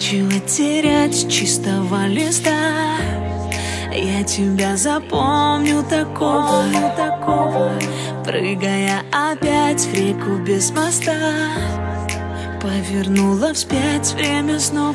Нечего терять чистого листа. Я тебя запомню такого, прыгая опять в реку без моста. Повернула вспять время снова,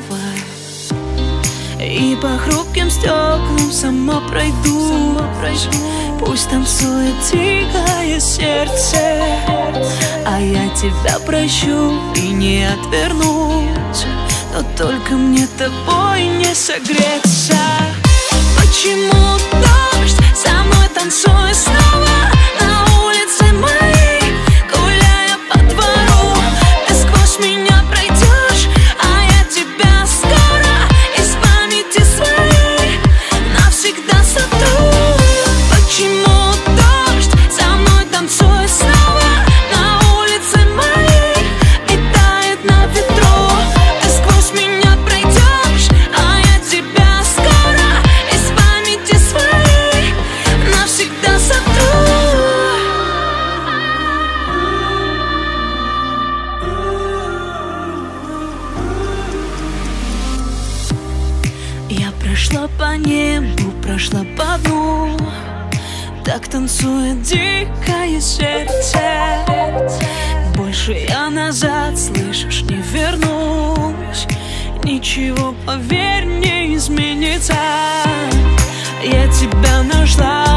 и по хрупким стеклам сама пройду. Пусть танцует тихое сердце, а я тебя прощу и не отвернусь. Но только мне тобой не согреться. Почему дождь со мной танцует снова на улице моей, гуляя по двору? Ты сквозь меня пройдешь, а я тебя скоро из памяти своей навсегда сотру. Почему дождь со мной танцует снова на улице моей и тает на ветру? Ты сквозь меня пройдешь, а я тебя скоро из памяти своей навсегда сотру. Я прошла по небу, прошла по дну. Так танцует дикое сердце. Больше я назад, слышишь, не вернусь. Ничего, поверь, не изменится. Я тебя нашла.